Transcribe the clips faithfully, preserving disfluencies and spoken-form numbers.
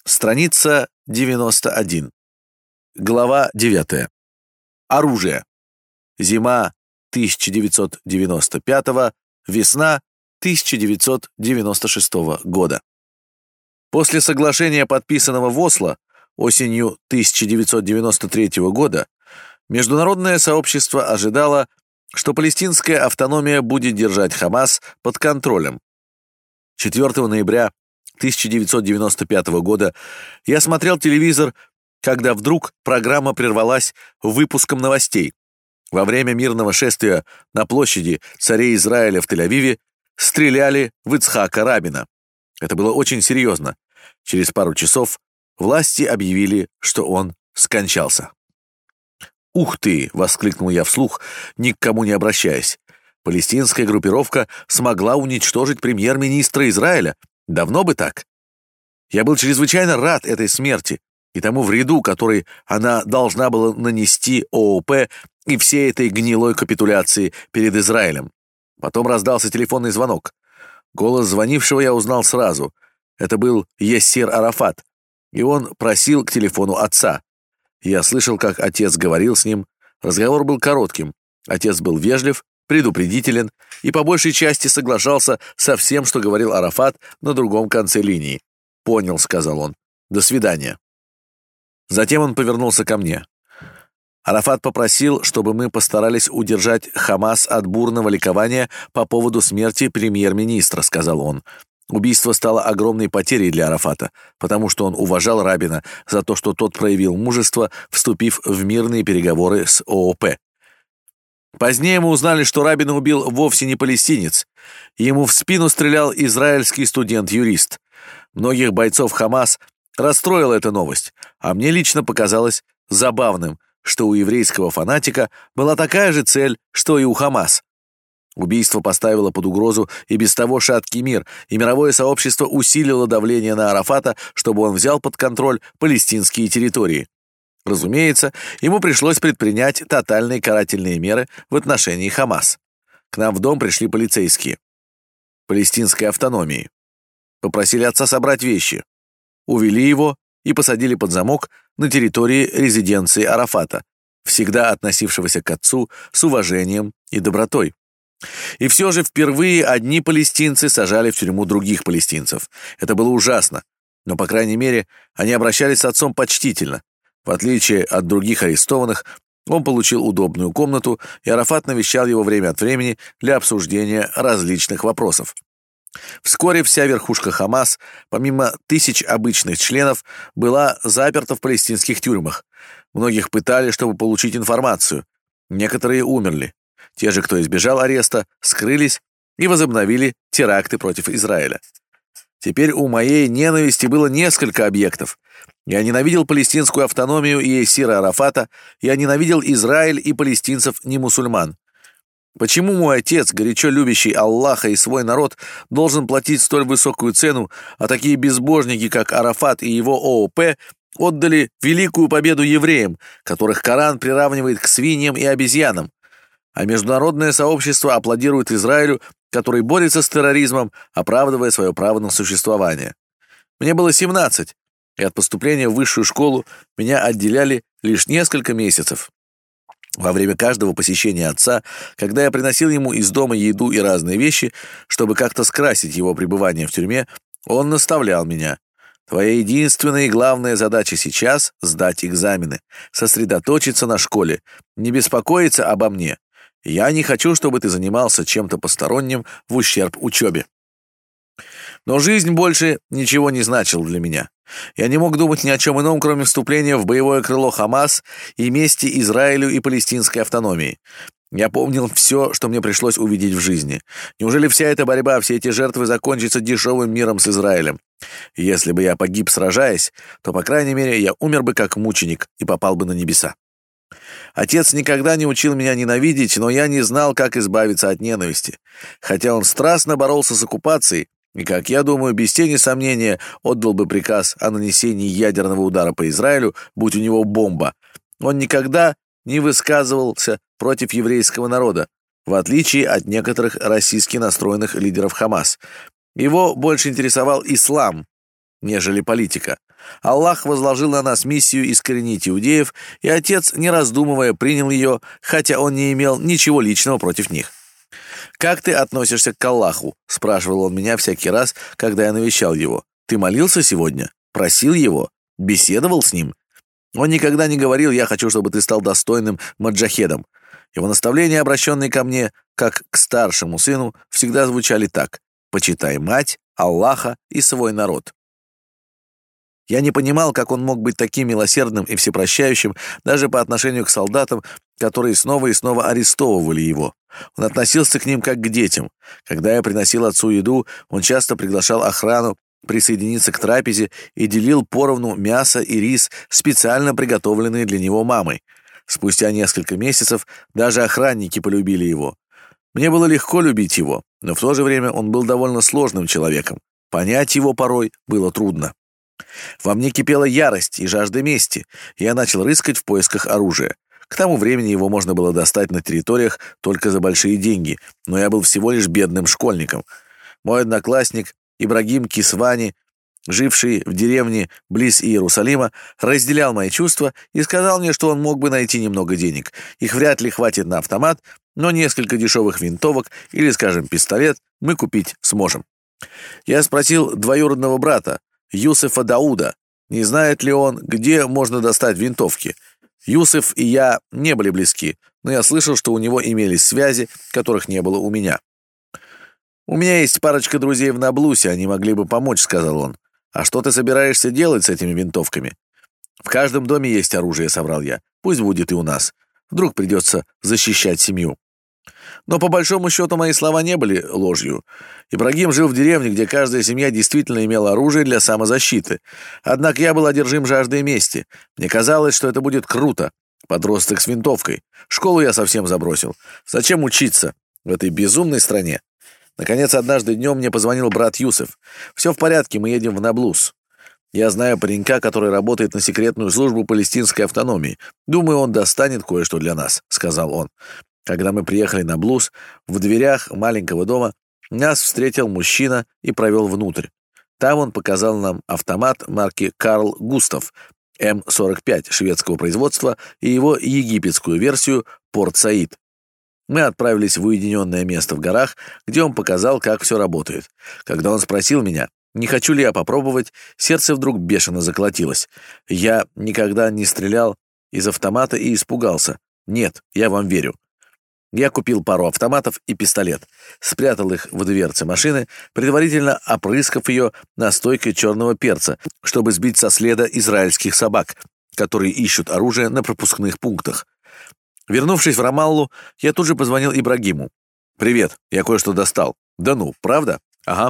Страница девяносто один. Глава девятая. Оружие. Зима тысяча девятьсот девяносто пятого, весна тысяча девятьсот девяносто шестого года. После соглашения, подписанного в Осло осенью тысяча девятьсот девяносто третьего года, международное сообщество ожидало, что палестинская автономия будет держать Хамас под контролем. четвёртого ноября тысяча девятьсот девяносто пятого года я смотрел телевизор, когда вдруг программа прервалась выпуском новостей. Во время мирного шествия на площади царей Израиля в Тель-Авиве стреляли в Ицхака Рабина. Это было очень серьезно. Через пару часов власти объявили, что он скончался. «Ух ты!» — воскликнул я вслух, ни к кому не обращаясь. «Палестинская группировка смогла уничтожить премьер-министра Израиля. Давно бы так!» Я был чрезвычайно рад этой смерти и тому вреду, который она должна была нанести ООП и всей этой гнилой капитуляции перед Израилем. Потом раздался телефонный звонок. Голос звонившего я узнал сразу. Это был Яссир Арафат, и он просил к телефону отца. Я слышал, как отец говорил с ним. Разговор был коротким. Отец был вежлив, предупредителен и по большей части соглашался со всем, что говорил Арафат на другом конце линии. «Понял», — сказал он. «До свидания». Затем он повернулся ко мне. Арафат попросил, чтобы мы постарались удержать Хамас от бурного ликования по поводу смерти премьер-министра, сказал он. Убийство стало огромной потерей для Арафата, потому что он уважал Рабина за то, что тот проявил мужество, вступив в мирные переговоры с ООП. Позднее мы узнали, что Рабина убил вовсе не палестинец. Ему в спину стрелял израильский студент-юрист. Многих бойцов Хамас расстроила эта новость, а мне лично показалось забавным, что у еврейского фанатика была такая же цель, что и у Хамас. Убийство поставило под угрозу и без того шаткий мир, и мировое сообщество усилило давление на Арафата, чтобы он взял под контроль палестинские территории. Разумеется, ему пришлось предпринять тотальные карательные меры в отношении Хамас. К нам в дом пришли полицейские палестинской автономии. Попросили отца собрать вещи. Увели его и посадили под замок на территории резиденции Арафата, всегда относившегося к отцу с уважением и добротой. И все же впервые одни палестинцы сажали в тюрьму других палестинцев. Это было ужасно, но, по крайней мере, они обращались с отцом почтительно. В отличие от других арестованных, он получил удобную комнату, и Арафат навещал его время от времени для обсуждения различных вопросов. Вскоре вся верхушка Хамас, помимо тысяч обычных членов, была заперта в палестинских тюрьмах. Многих пытали, чтобы получить информацию. Некоторые умерли. Те же, кто избежал ареста, скрылись и возобновили теракты против Израиля. Теперь у моей ненависти было несколько объектов. Я ненавидел палестинскую автономию и Яссира Арафата, я ненавидел Израиль и палестинцев-не-мусульман. Почему мой отец, горячо любящий Аллаха и свой народ, должен платить столь высокую цену, а такие безбожники, как Арафат и его ООП, отдали великую победу евреям, которых Коран приравнивает к свиньям и обезьянам? А международное сообщество аплодирует Израилю, который борется с терроризмом, оправдывая свое право на существование. Мне было семнадцать, и от поступления в высшую школу меня отделяли лишь несколько месяцев. Во время каждого посещения отца, когда я приносил ему из дома еду и разные вещи, чтобы как-то скрасить его пребывание в тюрьме, он наставлял меня. «Твоя единственная и главная задача сейчас — сдать экзамены, сосредоточиться на школе, не беспокоиться обо мне. Я не хочу, чтобы ты занимался чем-то посторонним в ущерб учебе». Но жизнь больше ничего не значила для меня. Я не мог думать ни о чем ином, кроме вступления в боевое крыло Хамас и мести Израилю и палестинской автономии. Я помнил все, что мне пришлось увидеть в жизни. Неужели вся эта борьба, все эти жертвы закончатся дешевым миром с Израилем? Если бы я погиб, сражаясь, то, по крайней мере, я умер бы как мученик и попал бы на небеса. Отец никогда не учил меня ненавидеть, но я не знал, как избавиться от ненависти. Хотя он страстно боролся с оккупацией, и, как я думаю, без тени сомнения отдал бы приказ о нанесении ядерного удара по Израилю, будь у него бомба. Он никогда не высказывался против еврейского народа, в отличие от некоторых российски настроенных лидеров Хамас. Его больше интересовал ислам, нежели политика. Аллах возложил на нас миссию искоренить иудеев, и отец, не раздумывая, принял ее, хотя он не имел ничего личного против них. «Как ты относишься к Аллаху?» — спрашивал он меня всякий раз, когда я навещал его. «Ты молился сегодня? Просил его? Беседовал с ним?» Он никогда не говорил: «Я хочу, чтобы ты стал достойным маджахедом». Его наставления, обращенные ко мне, как к старшему сыну, всегда звучали так: «Почитай мать, Аллаха и свой народ». Я не понимал, как он мог быть таким милосердным и всепрощающим даже по отношению к солдатам, которые снова и снова арестовывали его. Он относился к ним как к детям. Когда я приносил отцу еду, он часто приглашал охрану присоединиться к трапезе и делил поровну мясо и рис, специально приготовленные для него мамой. Спустя несколько месяцев даже охранники полюбили его. Мне было легко любить его, но в то же время он был довольно сложным человеком. Понять его порой было трудно. Во мне кипела ярость и жажда мести, и я начал рыскать в поисках оружия. К тому времени его можно было достать на территориях только за большие деньги, но я был всего лишь бедным школьником. Мой одноклассник Ибрагим Кисвани, живший в деревне близ Иерусалима, разделял мои чувства и сказал мне, что он мог бы найти немного денег. Их вряд ли хватит на автомат, но несколько дешевых винтовок или, скажем, пистолет мы купить сможем. Я спросил двоюродного брата, Юсефа Дауда, не знает ли он, где можно достать винтовки. Юсеф и я не были близки, но я слышал, что у него имелись связи, которых не было у меня. «У меня есть парочка друзей в Наблусе, они могли бы помочь», — сказал он. «А что ты собираешься делать с этими винтовками?» «В каждом доме есть оружие», — соврал я. «Пусть будет и у нас. Вдруг придется защищать семью». Но по большому счету мои слова не были ложью. Ибрагим жил в деревне, где каждая семья действительно имела оружие для самозащиты. Однако я был одержим жаждой мести. Мне казалось, что это будет круто. Подросток с винтовкой. Школу я совсем забросил. Зачем учиться в этой безумной стране? Наконец, однажды днем мне позвонил брат Юсеф. «Все в порядке, мы едем в Наблус. Я знаю паренька, который работает на секретную службу палестинской автономии. Думаю, он достанет кое-что для нас», — сказал он. Когда мы приехали на Блуз, в дверях маленького дома нас встретил мужчина и провел внутрь. Там он показал нам автомат марки «Карл Густав» эм сорок пять шведского производства и его египетскую версию «Порт Саид». Мы отправились в уединенное место в горах, где он показал, как все работает. Когда он спросил меня, не хочу ли я попробовать, сердце вдруг бешено заколотилось. Я никогда не стрелял из автомата и испугался. Нет, я вам верю. Я купил пару автоматов и пистолет, спрятал их в дверце машины, предварительно опрыскав ее настойкой черного перца, чтобы сбить со следа израильских собак, которые ищут оружие на пропускных пунктах. Вернувшись в Рамаллу, я тут же позвонил Ибрагиму. «Привет, я кое-что достал». «Да ну, правда?» «Ага».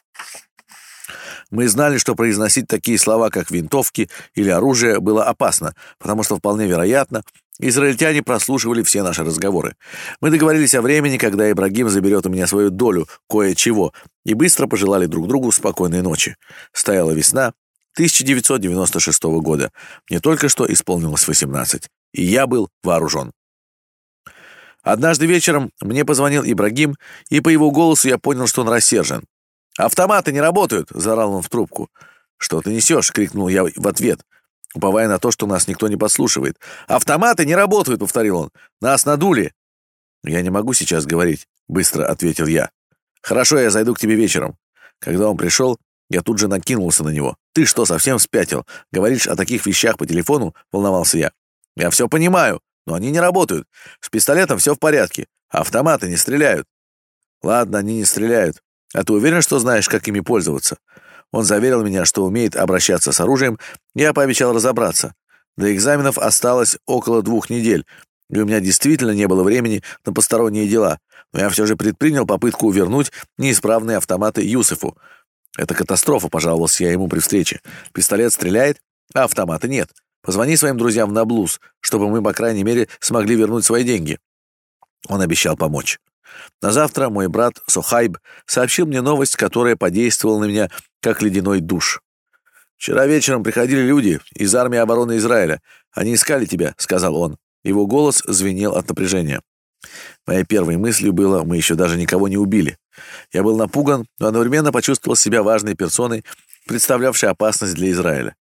Мы знали, что произносить такие слова, как «винтовки» или «оружие» было опасно, потому что, вполне вероятно, израильтяне прослушивали все наши разговоры. Мы договорились о времени, когда Ибрагим заберет у меня свою долю кое-чего, и быстро пожелали друг другу спокойной ночи. Стояла весна тысяча девятьсот девяносто шестого года. Мне только что исполнилось восемнадцать, и я был вооружен. Однажды вечером мне позвонил Ибрагим, и по его голосу я понял, что он рассержен. «Автоматы не работают!» — заорал он в трубку. «Что ты несешь?» — крикнул я в ответ, уповая на то, что нас никто не подслушивает. «Автоматы не работают!» — повторил он. «Нас надули!» «Я не могу сейчас говорить», — быстро ответил я. «Хорошо, я зайду к тебе вечером». Когда он пришел, я тут же накинулся на него. «Ты что, совсем спятил? Говоришь о таких вещах по телефону?» — волновался я. «Я все понимаю, но они не работают. С пистолетом все в порядке, а автоматы не стреляют». «Ладно, они не стреляют. А ты уверен, что знаешь, как ими пользоваться?» Он заверил меня, что умеет обращаться с оружием, и я пообещал разобраться. До экзаменов осталось около двух недель, и у меня действительно не было времени на посторонние дела, но я все же предпринял попытку вернуть неисправные автоматы Юсефу. «Это катастрофа», — пожаловался я ему при встрече. «Пистолет стреляет, а автомата нет. Позвони своим друзьям в Наблус, чтобы мы, по крайней мере, смогли вернуть свои деньги». Он обещал помочь. На завтра мой брат Сохайб сообщил мне новость, которая подействовала на меня как ледяной душ. «Вчера вечером приходили люди из армии обороны Израиля. Они искали тебя», — сказал он. Его голос звенел от напряжения. Моей первой мыслью было: мы еще даже никого не убили. Я был напуган, но одновременно почувствовал себя важной персоной, представлявшей опасность для Израиля.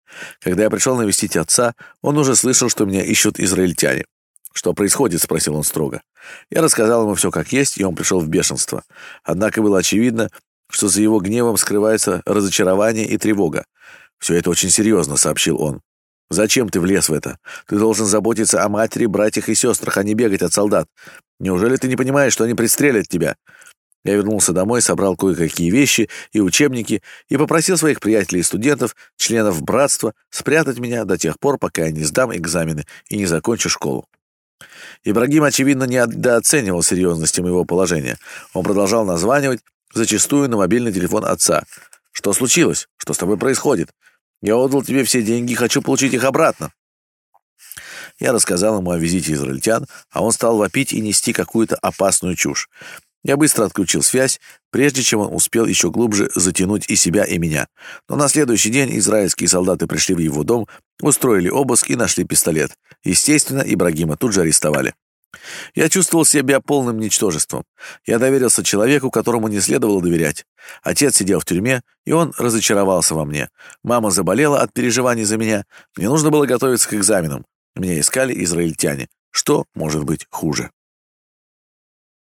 Когда я пришел навестить отца, он уже слышал, что меня ищут израильтяне. «Что происходит?» — спросил он строго. Я рассказал ему все как есть, и он пришел в бешенство. Однако было очевидно, что за его гневом скрывается разочарование и тревога. «Все это очень серьезно», — сообщил он. «Зачем ты влез в это? Ты должен заботиться о матери, братьях и сестрах, а не бегать от солдат. Неужели ты не понимаешь, что они пристрелят тебя?» Я вернулся домой, собрал кое-какие вещи и учебники и попросил своих приятелей и студентов, членов братства, спрятать меня до тех пор, пока я не сдам экзамены и не закончу школу. Ибрагим, очевидно, недооценивал серьезности моего положения. Он продолжал названивать, зачастую на мобильный телефон отца. «Что случилось? Что с тобой происходит? Я отдал тебе все деньги, хочу получить их обратно». Я рассказал ему о визите израильтян, а он стал вопить и нести какую-то опасную чушь. Я быстро отключил связь, прежде чем он успел еще глубже затянуть и себя, и меня. Но на следующий день израильские солдаты пришли в его дом, устроили обыск и нашли пистолет. Естественно, Ибрагима тут же арестовали. Я чувствовал себя полным ничтожеством. Я доверился человеку, которому не следовало доверять. Отец сидел в тюрьме, и он разочаровался во мне. Мама заболела от переживаний за меня. Мне нужно было готовиться к экзаменам. Меня искали израильтяне. Что может быть хуже?